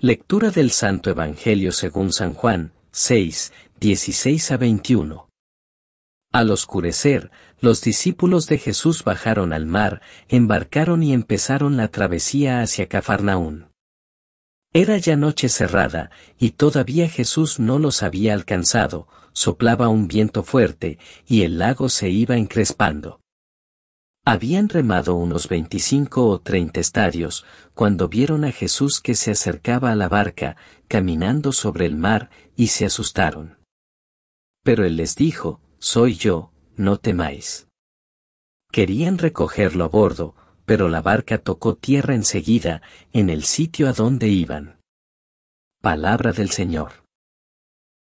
Lectura del Santo Evangelio según San Juan, 6, 16 a 21. Al oscurecer, los discípulos de Jesús bajaron al mar, embarcaron y empezaron la travesía hacia Cafarnaún. Era ya noche cerrada, y todavía Jesús no los había alcanzado, soplaba un viento fuerte, y el lago se iba encrespando. Habían remado unos 25 o 30 estadios, cuando vieron a Jesús que se acercaba a la barca, caminando sobre el mar, y se asustaron. Pero él les dijo: «Soy yo, no temáis». Querían recogerlo a bordo, pero la barca tocó tierra enseguida, en el sitio a donde iban. Palabra del Señor.